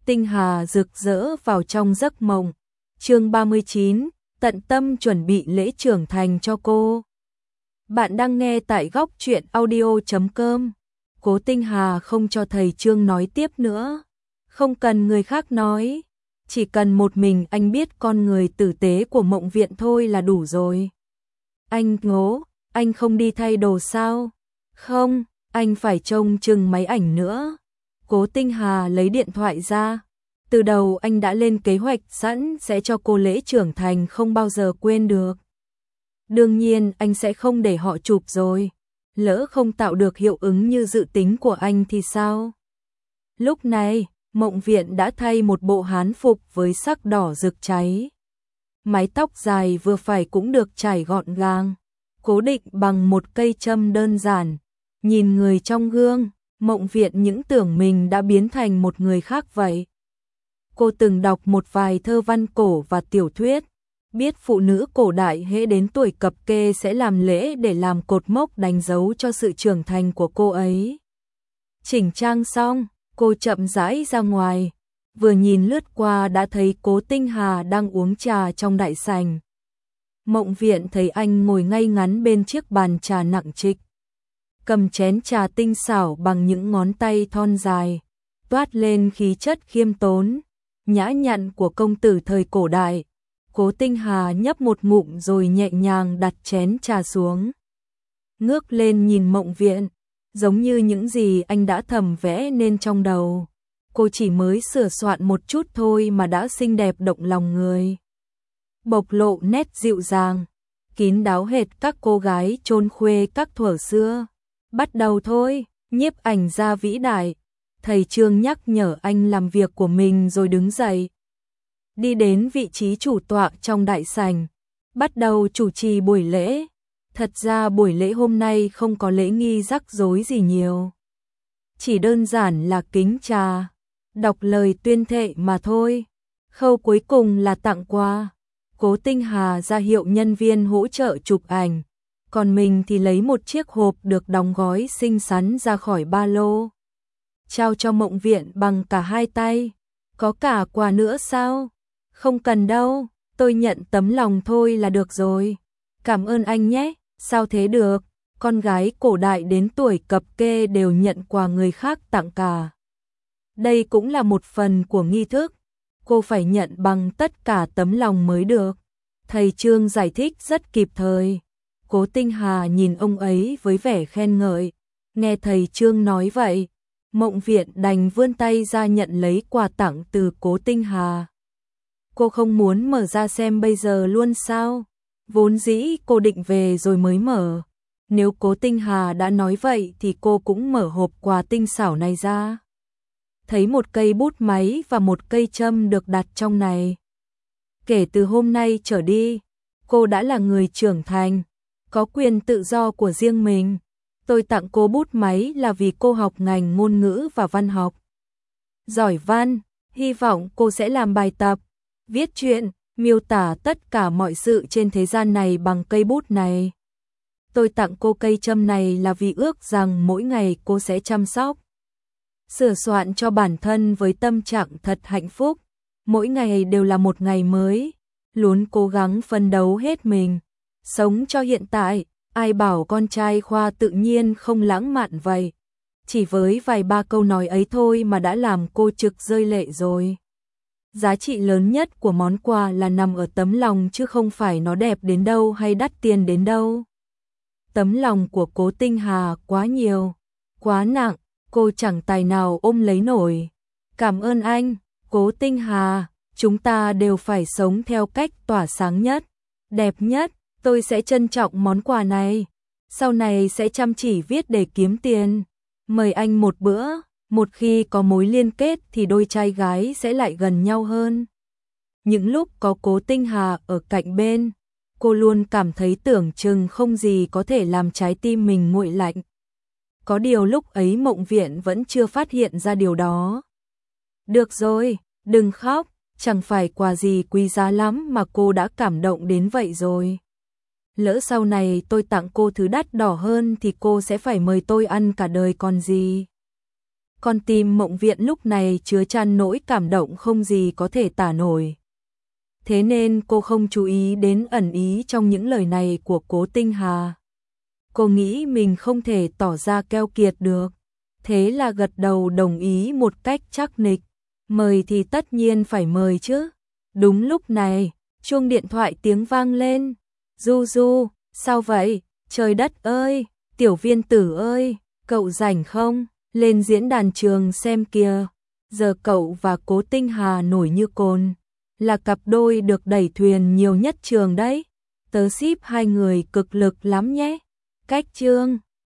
tinh hà rực rỡ vào trong giấc mộng. Chương 39, tận tâm chuẩn bị lễ trưởng thành cho cô. Bạn đang nghe tại góc truyện audio.com. Cố Tinh Hà không cho thầy Trương nói tiếp nữa. Không cần người khác nói. Chỉ cần một mình anh biết con người tử tế của Mộng Viện thôi là đủ rồi. Anh ngố, anh không đi thay đồ sao? Không, anh phải trông chừng máy ảnh nữa. Cố Tinh Hà lấy điện thoại ra. Từ đầu anh đã lên kế hoạch sẵn sẽ cho cô lễ trưởng thành không bao giờ quên được. Đương nhiên anh sẽ không để họ chụp rồi. Lỡ không tạo được hiệu ứng như dự tính của anh thì sao? Lúc này, Mộng Viện đã thay một bộ hán phục với sắc đỏ rực cháy. Mái tóc dài vừa phải cũng được chải gọn gàng, cố định bằng một cây châm đơn giản. Nhìn người trong gương, Mộng Viện những tưởng mình đã biến thành một người khác vậy. Cô từng đọc một vài thơ văn cổ và tiểu thuyết, biết phụ nữ cổ đại hễ đến tuổi cập kê sẽ làm lễ để làm cột mốc đánh dấu cho sự trưởng thành của cô ấy. Chỉnh trang xong, cô chậm rãi ra ngoài, vừa nhìn lướt qua đã thấy Cố Tinh Hà đang uống trà trong đại sảnh. Mộng Viện thấy anh ngồi ngay ngắn bên chiếc bàn trà nặng trịch, cầm chén trà tinh xảo bằng những ngón tay thon dài, toát lên khí chất khiêm tốn, nhã nhặn của công tử thời cổ đại. Cố Tinh Hà nhấp một ngụm rồi nhẹ nhàng đặt chén trà xuống. Ngước lên nhìn Mộng Viện, giống như những gì anh đã thầm vẽ nên trong đầu. Cô chỉ mới sửa soạn một chút thôi mà đã xinh đẹp động lòng người. Bộc lộ nét dịu dàng, kín đáo hệt các cô gái chôn khuê các thuở xưa. Bắt đầu thôi, nhiếp ảnh gia vĩ đại. Thầy Trương nhắc nhở anh làm việc của mình rồi đứng dậy. Đi đến vị trí chủ tọa trong đại sảnh, bắt đầu chủ trì buổi lễ. Thật ra buổi lễ hôm nay không có lễ nghi rắc rối gì nhiều. Chỉ đơn giản là kính trà, đọc lời tuyên thệ mà thôi. Khâu cuối cùng là tặng quà. Cố Tinh Hà ra hiệu nhân viên hỗ trợ chụp ảnh, còn mình thì lấy một chiếc hộp được đóng gói xinh xắn ra khỏi ba lô, trao cho Mộng Viện bằng cả hai tay. Có cả quà nữa sao? Không cần đâu, tôi nhận tấm lòng thôi là được rồi. Cảm ơn anh nhé. Sao thế được, con gái cổ đại đến tuổi cập kê đều nhận quà người khác tặng cả. Đây cũng là một phần của nghi thức, cô phải nhận bằng tất cả tấm lòng mới được. Thầy Trương giải thích rất kịp thời. Cố Tinh Hà nhìn ông ấy với vẻ khen ngợi. Nghe thầy Trương nói vậy, Mộng Viện đành vươn tay ra nhận lấy quà tặng từ Cố Tinh Hà. Cô không muốn mở ra xem bây giờ luôn sao? Vốn dĩ cô định về rồi mới mở. Nếu Cố Tinh Hà đã nói vậy thì cô cũng mở hộp quà tinh xảo này ra. Thấy một cây bút máy và một cây châm được đặt trong này. Kể từ hôm nay trở đi, cô đã là người trưởng thành, có quyền tự do của riêng mình. Tôi tặng cô bút máy là vì cô học ngành ngôn ngữ và văn học. Giỏi văn, hy vọng cô sẽ làm bài tập, viết truyện, miêu tả tất cả mọi sự trên thế gian này bằng cây bút này. Tôi tặng cô cây châm này là vì ước rằng mỗi ngày cô sẽ chăm sóc, sửa soạn cho bản thân với tâm trạng thật hạnh phúc. Mỗi ngày đều là một ngày mới, luôn cố gắng phấn đấu hết mình, sống cho hiện tại. Ai bảo con trai khoa tự nhiên không lãng mạn vậy. Chỉ với vài ba câu nói ấy thôi mà đã làm cô trực rơi lệ rồi. Giá trị lớn nhất của món quà là nằm ở tấm lòng chứ không phải nó đẹp đến đâu hay đắt tiền đến đâu. Tấm lòng của Cố Tinh Hà quá nhiều, quá nặng, cô chẳng tài nào ôm lấy nổi. Cảm ơn anh, Cố Tinh Hà, chúng ta đều phải sống theo cách tỏa sáng nhất, đẹp nhất. Tôi sẽ trân trọng món quà này, sau này sẽ chăm chỉ viết để kiếm tiền. Mời anh một bữa, một khi có mối liên kết thì đôi trai gái sẽ lại gần nhau hơn. Những lúc có Cố Tinh Hà ở cạnh bên, cô luôn cảm thấy tưởng chừng không gì có thể làm trái tim mình nguội lạnh. Có điều lúc ấy Mộng Viện vẫn chưa phát hiện ra điều đó. Được rồi, đừng khóc, chẳng phải quà gì quý giá lắm mà cô đã cảm động đến vậy rồi. Lỡ sau này tôi tặng cô thứ đắt đỏ hơn thì cô sẽ phải mời tôi ăn cả đời còn gì. Con tim Mộng Viện lúc này chứa chan nỗi cảm động không gì có thể tả nổi. Thế nên cô không chú ý đến ẩn ý trong những lời này của Cố Tinh Hà. Cô nghĩ mình không thể tỏ ra keo kiệt được. Thế là gật đầu đồng ý một cách chắc nịch. Mời thì tất nhiên phải mời chứ. Đúng lúc này, chuông điện thoại tiếng vang lên. Du Du, sao vậy? Trời đất ơi, Tiểu Viên Tử ơi, cậu rảnh không? Lên diễn đàn trường xem kìa. Giờ cậu và Cố Tinh Hà nổi như cồn. Là cặp đôi được đẩy thuyền nhiều nhất trường đấy. Tớ ship hai người cực lực lắm nhé. Cách chương